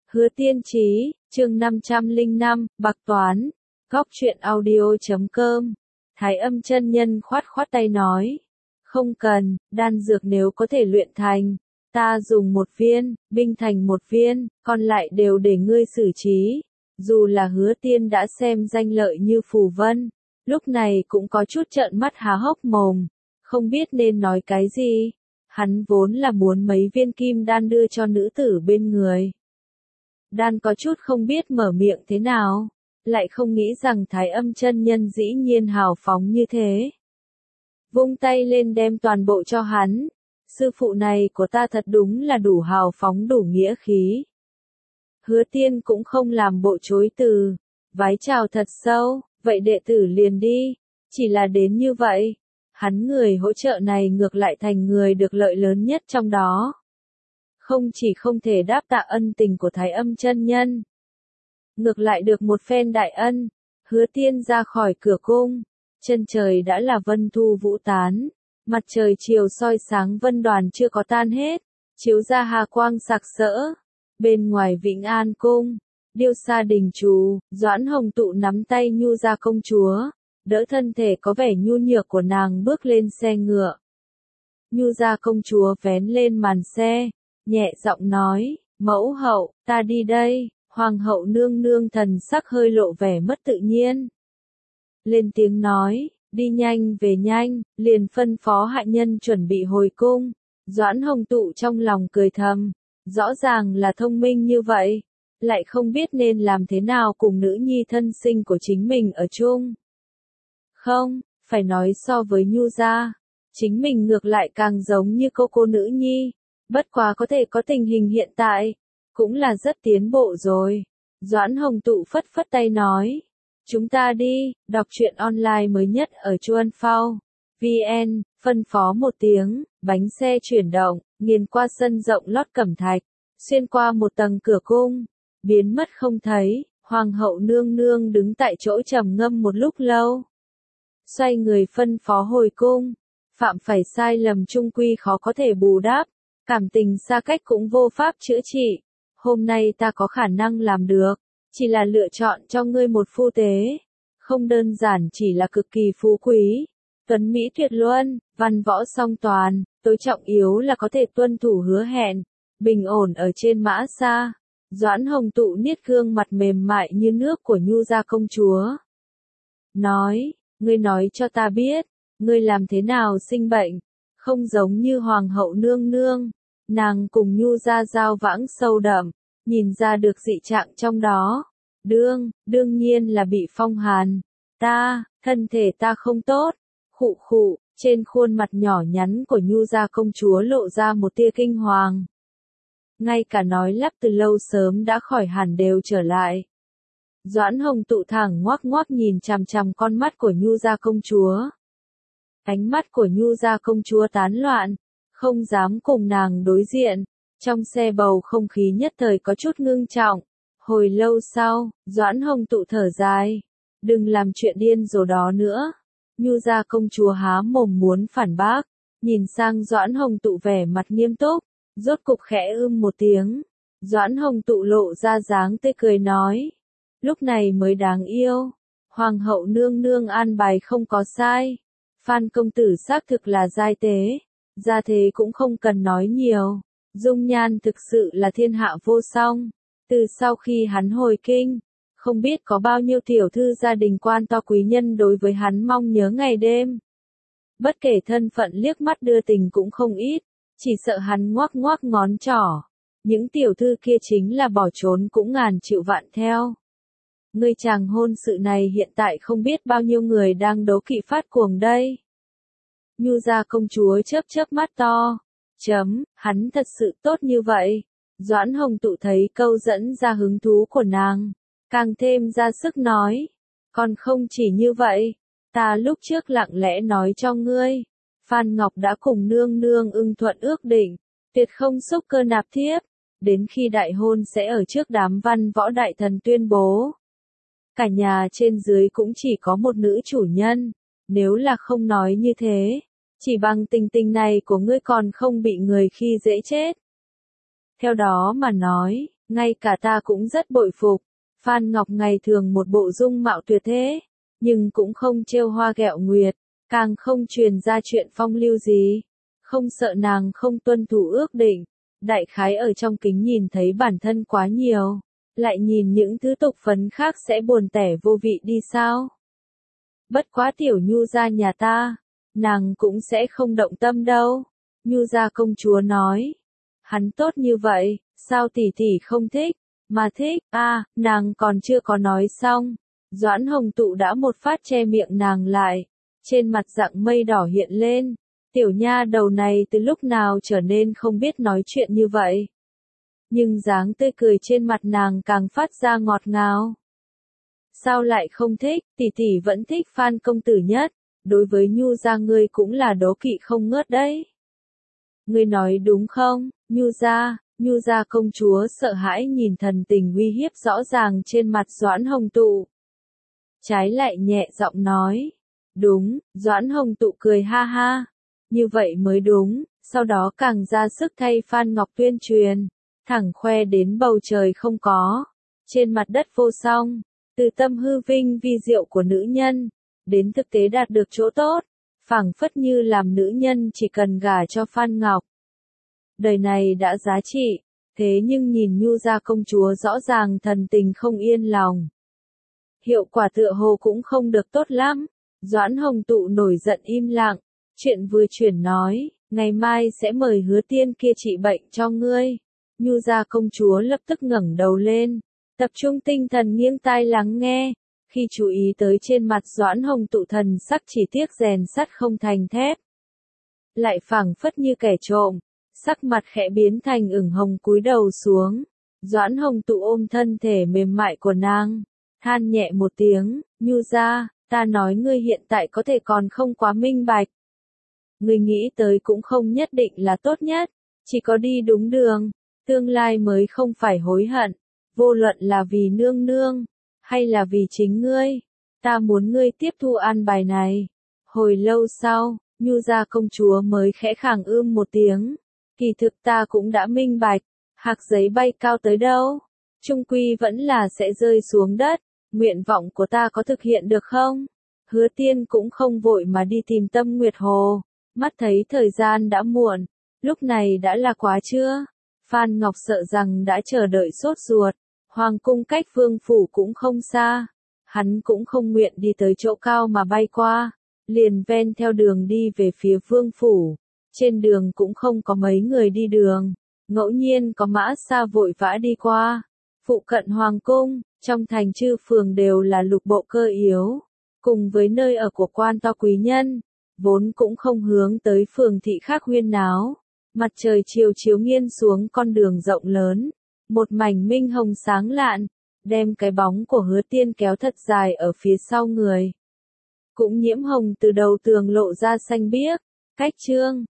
Hứa Tiên Chí, chương 505, Bạc Toán, Góc truyện audio.com. Thái Âm chân nhân khoát khoát tay nói. Không cần, đan dược nếu có thể luyện thành, ta dùng 1 viên, binh thành 1 viên, còn lại đều để ngươi xử trí. Dù là Hứa Tiên đã xem danh lợi như phù vân, lúc này cũng có chút trợn mắt há hốc mồm, không biết nên nói cái gì. Hắn vốn là muốn mấy viên kim đan đưa cho nữ tử bên người. Đan có chút không biết mở miệng thế nào, lại không nghĩ rằng Thái Âm chân nhân dĩ nhiên hào phóng như thế. Vung tay lên đem toàn bộ cho hắn, sư phụ này của ta thật đúng là đủ hào phóng đủ nghĩa khí. Hứa Tiên cũng không làm bộ chối từ, vái chào thật sâu, vậy đệ tử liền đi, chỉ là đến như vậy, hắn người hỗ trợ này ngược lại thành người được lợi lớn nhất trong đó. Không chỉ không thể đáp tạ ân tình của Thái Âm chân nhân, ngược lại được một phen đại ân. Hứa Tiên ra khỏi cửa cung, chân trời đã là vân thu vũ tán, mặt trời chiều soi sáng vân đoàn chưa có tan hết, chiếu ra hà quang sặc sỡ. Bên ngoài Vĩnh An cung, Điêu Sa đình trù, Doãn Hồng Tụ nắm tay Nhu Gia công chúa, đỡ thân thể có vẻ nhu nhược của nàng bước lên xe ngựa. Nhu Gia công chúa vén lên màn xe, nhẹ giọng nói, mẫu hậu, ta đi đây. Hoàng hậu nương nương thần sắc hơi lộ vẻ mất tự nhiên. Lên tiếng nói, đi nhanh về nhanh, liền phân phó hạ nhân chuẩn bị hồi cung. Doãn Hồng Tụ trong lòng cười thầm, rõ ràng là thông minh như vậy, lại không biết nên làm thế nào cùng nữ nhi thân sinh của chính mình ở chung. Không, phải nói so với Nhu Gia, chính mình ngược lại càng giống như cô nữ nhi, bất quá có thể có tình hình hiện tại, cũng là rất tiến bộ rồi. Doãn Hồng Tụ phất phất tay nói, chúng ta đi, đọc truyện online mới nhất ở Chuan Phao VN, phân phó một tiếng, bánh xe chuyển động, nghiền qua sân rộng lót cẩm thạch, xuyên qua một tầng cửa cung, biến mất không thấy. Hoàng hậu nương nương đứng tại chỗ trầm ngâm một lúc lâu, xoay người phân phó hồi cung. Phạm phải sai lầm chung quy khó có thể bù đắp, cảm tình xa cách cũng vô pháp chữa trị. Hôm nay ta có khả năng làm được, chỉ là lựa chọn cho ngươi một phu tế, không đơn giản chỉ là cực kỳ phú quý, tuấn mỹ tuyệt luân, văn võ song toàn, tối trọng yếu là có thể tuân thủ hứa hẹn, bình ổn ở trên mã xa. Doãn Hồng Tụ niết gương mặt mềm mại như nước của Nhu Gia công chúa. Nói, ngươi nói cho ta biết, ngươi làm thế nào sinh bệnh, không giống như Hoàng hậu nương nương. Nàng cùng Nhu Gia giao vãng sâu đậm, nhìn ra được dị trạng trong đó. Đương nhiên là bị phong hàn. Thân thể ta không tốt. Khụ khụ, trên khuôn mặt nhỏ nhắn của Nhu Gia công chúa lộ ra một tia kinh hoàng. Ngay cả nói lắp từ lâu sớm đã khỏi hẳn đều trở lại. Doãn Hồng Tụ thẳng ngoác ngoác nhìn chằm chằm con mắt của Nhu Gia công chúa. Ánh mắt của Nhu Gia công chúa tán loạn, không dám cùng nàng đối diện. Trong xe bầu không khí nhất thời có chút ngưng trọng. Hồi lâu sau, Doãn Hồng Tụ thở dài. Đừng làm chuyện điên rồ đó nữa. Nhu Gia công chúa há mồm muốn phản bác, nhìn sang Doãn Hồng Tụ vẻ mặt nghiêm túc, rốt cục khẽ một tiếng. Doãn Hồng Tụ lộ ra dáng tươi cười nói, lúc này mới đáng yêu. Hoàng hậu nương nương an bài không có sai. Phan công tử xác thực là giai tế, gia thế cũng không cần nói nhiều. Dung nhan thực sự là thiên hạ vô song. Từ sau khi hắn hồi kinh, không biết có bao nhiêu tiểu thư gia đình quan to quý nhân đối với hắn mong nhớ ngày đêm. Bất kể thân phận liếc mắt đưa tình cũng không ít, chỉ sợ hắn ngoác ngoác ngón trỏ. Những tiểu thư kia chính là bỏ trốn cũng ngàn triệu vạn theo. Ngươi chàng hôn sự này hiện tại không biết bao nhiêu người đang đố kỵ phát cuồng đây. Nhu Gia công chúa chớp chớp mắt to. Hắn thật sự tốt như vậy. Doãn Hồng Tụ thấy câu dẫn ra hứng thú của nàng, càng thêm ra sức nói. Còn không chỉ như vậy, ta lúc trước lặng lẽ nói cho ngươi, Phan Ngọc đã cùng nương nương ưng thuận ước định, tuyệt không xúc cơ nạp thiếp, đến khi đại hôn sẽ ở trước đám văn võ đại thần tuyên bố. Cả nhà trên dưới cũng chỉ có một nữ chủ nhân, nếu là không nói như thế, chỉ bằng tình tình này của ngươi còn không bị người khi dễ chết. Theo đó mà nói, ngay cả ta cũng rất bội phục. Phan Ngọc ngày thường một bộ dung mạo tuyệt thế, nhưng cũng không trêu hoa ghẹo nguyệt, càng không truyền ra chuyện phong lưu gì. Không sợ nàng không tuân thủ ước định, đại khái ở trong kính nhìn thấy bản thân quá nhiều, lại nhìn những thứ tục phấn khác sẽ buồn tẻ vô vị đi sao? Bất quá tiểu Nhu gia nhà ta, nàng cũng sẽ không động tâm đâu. Nhu gia công chúa nói, hắn tốt như vậy, sao tỷ tỷ không thích, mà thích, nàng còn chưa có nói xong. Doãn Hồng Tụ đã một phát che miệng nàng lại, trên mặt dạng mây đỏ hiện lên. Tiểu nha đầu này từ lúc nào trở nên không biết nói chuyện như vậy. Nhưng dáng tươi cười trên mặt nàng càng phát ra ngọt ngào. Sao lại không thích, tỷ tỷ vẫn thích Phan công tử nhất, đối với Nhu gia ngươi cũng là đố kỵ không ngớt đấy. Ngươi nói đúng không, Nhu gia công chúa sợ hãi nhìn thần tình uy hiếp rõ ràng trên mặt Doãn Hồng Tụ. Trái lại nhẹ giọng nói, đúng, Doãn Hồng Tụ cười ha ha, như vậy mới đúng, sau đó càng ra sức thay Phan Ngọc tuyên truyền, thẳng khoe đến bầu trời không có, trên mặt đất vô song, từ tâm hư vinh vi diệu của nữ nhân, đến thực tế đạt được chỗ tốt, phảng phất như làm nữ nhân chỉ cần gả cho Phan Ngọc. Đời này đã giá trị, thế nhưng nhìn Nhu gia công chúa rõ ràng thần tình không yên lòng. Hiệu quả tựa hồ cũng không được tốt lắm, Doãn Hồng Tụ nổi giận im lặng, chuyện vừa chuyển nói, ngày mai sẽ mời Hứa Tiên kia trị bệnh cho ngươi. Nhu gia công chúa lập tức ngẩng đầu lên, tập trung tinh thần nghiêng tai lắng nghe, khi chú ý tới trên mặt Doãn Hồng Tụ thần sắc chỉ tiếc rèn sắt không thành thép. Lại phảng phất như kẻ trộm, sắc mặt khẽ biến thành ửng hồng cúi đầu xuống. Doãn Hồng Tụ ôm thân thể mềm mại của nàng, than nhẹ một tiếng, Nhu gia, ta nói ngươi hiện tại có thể còn không quá minh bạch. Ngươi nghĩ tới cũng không nhất định là tốt nhất, chỉ có đi đúng đường, tương lai mới không phải hối hận, vô luận là vì nương nương, hay là vì chính ngươi, ta muốn ngươi tiếp thu an bài này. Hồi lâu sau, Nhu gia công chúa mới khẽ khàng một tiếng, kỳ thực ta cũng đã minh bạch, hạc giấy bay cao tới đâu, chung quy vẫn là sẽ rơi xuống đất, nguyện vọng của ta có thực hiện được không? Hứa Tiên cũng không vội mà đi tìm Tâm Nguyệt Hồ, mắt thấy thời gian đã muộn, lúc này đã là quá trưa. Phan Ngọc sợ rằng đã chờ đợi sốt ruột, hoàng cung cách vương phủ cũng không xa, hắn cũng không nguyện đi tới chỗ cao mà bay qua, liền ven theo đường đi về phía vương phủ. Trên đường cũng không có mấy người đi đường, ngẫu nhiên có mã xa vội vã đi qua. Phụ cận hoàng cung, trong thành chư phường đều là lục bộ cơ yếu, cùng với nơi ở của quan to quý nhân, vốn cũng không hướng tới phường thị khác huyên náo. Mặt trời chiều chiếu nghiêng xuống con đường rộng lớn, một mảnh minh hồng sáng lạn, đem cái bóng của Hứa Tiên kéo thật dài ở phía sau người. Cũng nhiễm hồng từ đầu tường lộ ra xanh biếc, cách chương